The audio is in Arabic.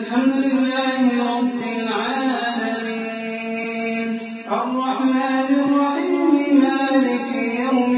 الحمد لله رب العالمين الرحمن الرحيم مالك يوم